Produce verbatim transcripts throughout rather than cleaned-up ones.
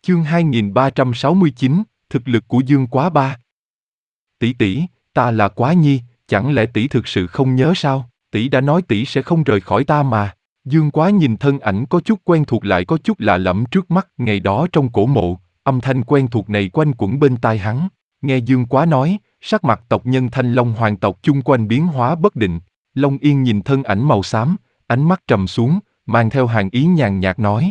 Chương hai nghìn ba trăm sáu mươi chín, thực lực của Dương Quá ba. Tỷ tỷ, ta là Quá Nhi, chẳng lẽ tỷ thực sự không nhớ sao? Tỷ đã nói tỷ sẽ không rời khỏi ta mà. Dương Quá nhìn thân ảnh có chút quen thuộc lại có chút lạ lẫm trước mắt, ngày đó trong cổ mộ, âm thanh quen thuộc này quanh quẩn bên tai hắn. Nghe Dương Quá nói, sắc mặt tộc nhân Thanh Long hoàng tộc chung quanh biến hóa bất định. Long Yên nhìn thân ảnh màu xám, ánh mắt trầm xuống, mang theo hàn ý nhàn nhạt nói: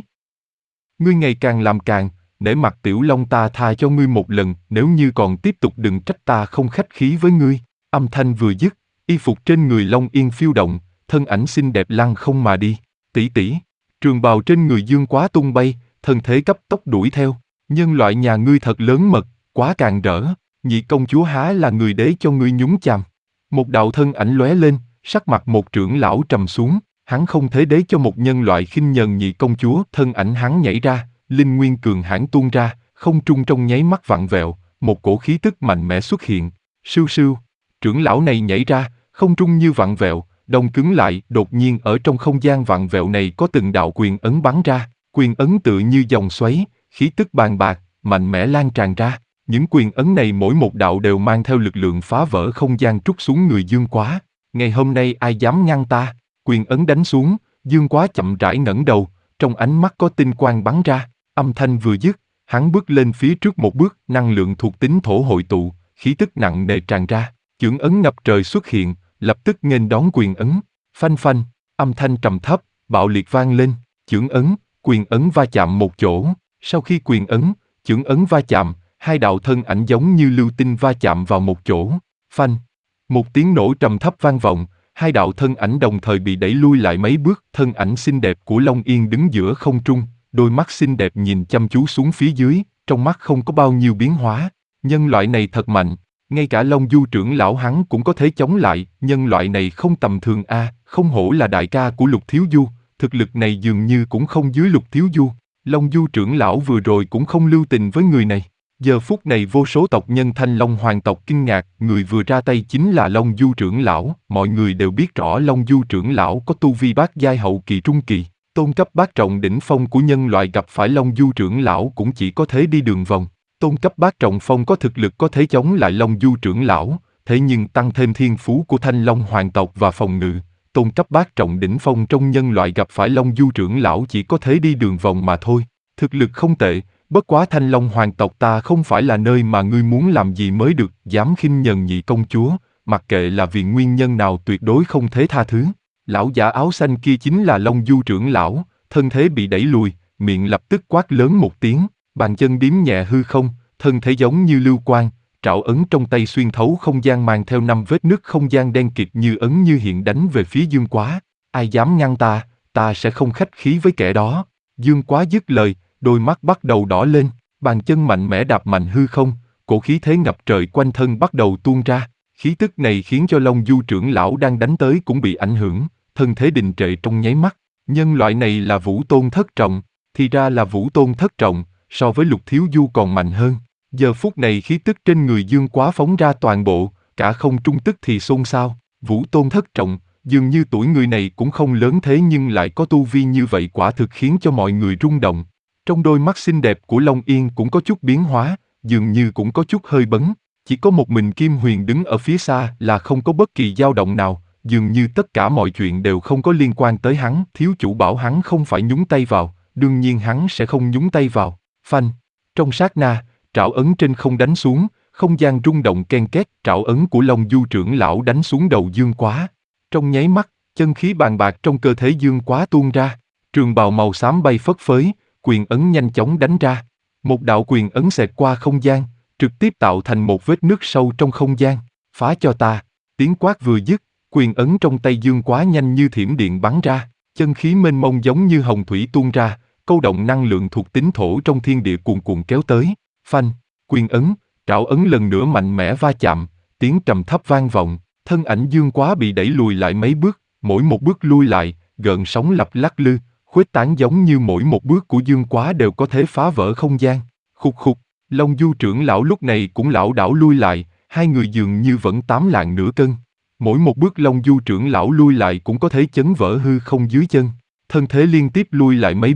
Ngươi ngày càng làm càng, nể mặt Tiểu Long ta tha cho ngươi một lần, nếu như còn tiếp tục đừng trách ta không khách khí với ngươi. Âm thanh vừa dứt, y phục trên người Long Yên phiêu động, thân ảnh xinh đẹp lăng không mà đi. Tỷ tỷ, trường bào trên người Dương Quá tung bay, thân thế cấp tốc đuổi theo. Nhân loại nhà ngươi thật lớn mật, quá càn rỡ, nhị công chúa há là người đế cho ngươi nhúng chàm. Một đạo thân ảnh lóe lên, sắc mặt một trưởng lão trầm xuống, hắn không thế đế cho một nhân loại khinh nhờn nhị công chúa. Thân ảnh hắn nhảy ra, linh nguyên cường hãn tuôn ra, không trung trong nháy mắt vặn vẹo, một cổ khí tức mạnh mẽ xuất hiện. Sưu sưu, trưởng lão này nhảy ra, không trung như vặn vẹo, đông cứng lại. Đột nhiên ở trong không gian vặn vẹo này có từng đạo quyền ấn bắn ra, quyền ấn tựa như dòng xoáy, khí tức bàn bạc, mạnh mẽ lan tràn ra. Những quyền ấn này mỗi một đạo đều mang theo lực lượng phá vỡ không gian trút xuống người Dương Quá. Ngày hôm nay ai dám ngăn ta? Quyền ấn đánh xuống, Dương Quá chậm rãi ngẩng đầu, trong ánh mắt có tinh quang bắn ra. Âm thanh vừa dứt, hắn bước lên phía trước một bước, năng lượng thuộc tính thổ hội tụ, khí tức nặng nề tràn ra. Chưởng ấn ngập trời xuất hiện, lập tức nghênh đón quyền ấn. Phanh phanh, âm thanh trầm thấp, bạo liệt vang lên. Chưởng ấn, quyền ấn va chạm một chỗ. Sau khi quyền ấn, chưởng ấn va chạm, hai đạo thân ảnh giống như lưu tinh va chạm vào một chỗ. Phanh, một tiếng nổ trầm thấp vang vọng, hai đạo thân ảnh đồng thời bị đẩy lui lại mấy bước. Thân ảnh xinh đẹp của Long Yên đứng giữa không trung, đôi mắt xinh đẹp nhìn chăm chú xuống phía dưới, trong mắt không có bao nhiêu biến hóa. Nhân loại này thật mạnh, ngay cả Long Du trưởng lão hắn cũng có thể chống lại. Nhân loại này không tầm thường a, à, không hổ là đại ca của Lục Thiếu Du, thực lực này dường như cũng không dưới Lục Thiếu Du. Long Du trưởng lão vừa rồi cũng không lưu tình với người này. Giờ phút này vô số tộc nhân Thanh Long hoàng tộc kinh ngạc, người vừa ra tay chính là Long Du trưởng lão. Mọi người đều biết rõ Long Du trưởng lão có tu vi bát giai hậu kỳ trung kỳ. Tôn cấp bát trọng đỉnh phong của nhân loại gặp phải Long Du trưởng lão cũng chỉ có thế đi đường vòng. Tôn cấp bát trọng phong có thực lực có thể chống lại Long Du trưởng lão, thế nhưng tăng thêm thiên phú của Thanh Long hoàng tộc và phòng ngự. Tôn cấp bát trọng đỉnh phong trong nhân loại gặp phải Long Du trưởng lão chỉ có thế đi đường vòng mà thôi. Thực lực không tệ, bất quá Thanh Long hoàng tộc ta không phải là nơi mà ngươi muốn làm gì mới được. Dám khinh nhờn nhị công chúa, mặc kệ là vì nguyên nhân nào tuyệt đối không thể tha thứ. Lão giả áo xanh kia chính là Long Du trưởng lão, thân thế bị đẩy lùi, miệng lập tức quát lớn một tiếng, bàn chân điếm nhẹ hư không, thân thế giống như lưu quang, trảo ấn trong tay xuyên thấu không gian mang theo năm vết nứt không gian đen kịt như ấn như hiện đánh về phía Dương Quá. Ai dám ngăn ta, ta sẽ không khách khí với kẻ đó. Dương Quá dứt lời, đôi mắt bắt đầu đỏ lên, bàn chân mạnh mẽ đạp mạnh hư không, cổ khí thế ngập trời quanh thân bắt đầu tuôn ra. Khí tức này khiến cho Long Du trưởng lão đang đánh tới cũng bị ảnh hưởng, thân thế đình trệ trong nháy mắt. Nhân loại này là Vũ Tôn thất trọng, thì ra là Vũ Tôn thất trọng, so với Lục Thiếu Du còn mạnh hơn. Giờ phút này khí tức trên người Dương Quá phóng ra toàn bộ, cả không trung tức thì xôn xao. Vũ Tôn thất trọng, dường như tuổi người này cũng không lớn thế nhưng lại có tu vi như vậy, quả thực khiến cho mọi người rung động. Trong đôi mắt xinh đẹp của Long Yên cũng có chút biến hóa, dường như cũng có chút hơi bấn. Chỉ có một mình Kim Huyền đứng ở phía xa là không có bất kỳ dao động nào, dường như tất cả mọi chuyện đều không có liên quan tới hắn. Thiếu chủ bảo hắn không phải nhúng tay vào, đương nhiên hắn sẽ không nhúng tay vào. Phanh, trong sát na, trảo ấn trên không đánh xuống, không gian rung động ken két, trảo ấn của Long Du trưởng lão đánh xuống đầu Dương Quá. Trong nháy mắt, chân khí bàn bạc trong cơ thể Dương Quá tuôn ra, trường bào màu xám bay phất phới, quyền ấn nhanh chóng đánh ra. Một đạo quyền ấn xẹt qua không gian, trực tiếp tạo thành một vết nứt sâu trong không gian. Phá cho ta! Tiếng quát vừa dứt, quyền ấn trong tay Dương Quá nhanh như thiểm điện bắn ra, chân khí mênh mông giống như hồng thủy tuôn ra, câu động năng lượng thuộc tính thổ trong thiên địa cuồn cuộn kéo tới. Phanh, quyền ấn, trảo ấn lần nữa mạnh mẽ va chạm, tiếng trầm thấp vang vọng, thân ảnh Dương Quá bị đẩy lùi lại mấy bước, mỗi một bước lui lại, gợn sóng lập lắc lư, khuếch tán giống như mỗi một bước của Dương Quá đều có thể phá vỡ không gian. Khục khục, Long Du trưởng lão lúc này cũng lảo đảo lui lại, hai người dường như vẫn tám lạng nửa cân. Mỗi một bước Long Du trưởng lão lui lại cũng có thể chấn vỡ hư không dưới chân. Thân thế liên tiếp lui lại mấy bước,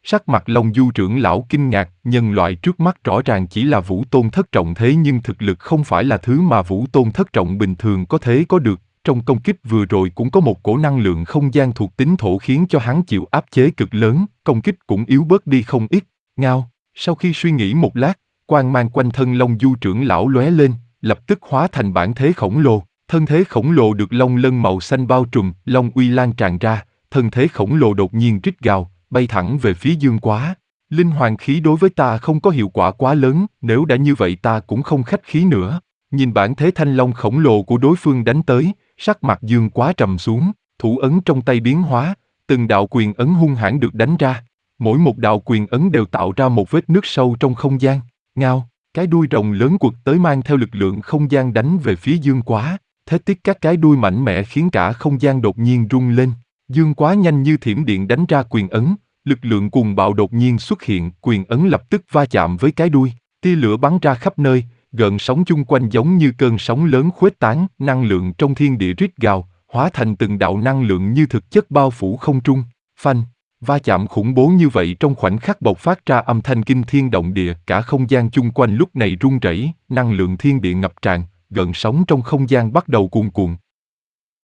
Sắc mặt Long Du trưởng lão kinh ngạc, nhân loại trước mắt rõ ràng chỉ là Vũ Tôn thất trọng thế nhưng thực lực không phải là thứ mà Vũ Tôn thất trọng bình thường có thể có được. Trong công kích vừa rồi cũng có một cổ năng lượng không gian thuộc tính thổ khiến cho hắn chịu áp chế cực lớn, công kích cũng yếu bớt đi không ít. Ngao, sau khi suy nghĩ một lát, quang mang quanh thân Long Du trưởng lão lóe lên, lập tức hóa thành bản thế khổng lồ. Thân thế khổng lồ được long lân màu xanh bao trùm, long uy lan tràn ra, thân thế khổng lồ đột nhiên rít gào, bay thẳng về phía Dương Quá. Linh hoàng khí đối với ta không có hiệu quả quá lớn, nếu đã như vậy ta cũng không khách khí nữa. Nhìn bản thế thanh long khổng lồ của đối phương đánh tới, sắc mặt Dương Quá trầm xuống, thủ ấn trong tay biến hóa, từng đạo quyền ấn hung hãn được đánh ra. Mỗi một đạo quyền ấn đều tạo ra một vết nứt sâu trong không gian. Ngao, cái đuôi rồng lớn quật tới mang theo lực lượng không gian đánh về phía Dương Quá. Thế tiếc các cái đuôi mạnh mẽ khiến cả không gian đột nhiên rung lên. Dương Quá nhanh như thiểm điện đánh ra quyền ấn, lực lượng cuồng bạo đột nhiên xuất hiện, quyền ấn lập tức va chạm với cái đuôi, tia lửa bắn ra khắp nơi, gợn sóng chung quanh giống như cơn sóng lớn khuếch tán, năng lượng trong thiên địa rít gào, hóa thành từng đạo năng lượng như thực chất bao phủ không trung. Phanh, va chạm khủng bố như vậy trong khoảnh khắc bộc phát ra âm thanh kinh thiên động địa, cả không gian chung quanh lúc này rung rẩy, năng lượng thiên địa ngập tràn, gợn sóng trong không gian bắt đầu cuồn cuộn.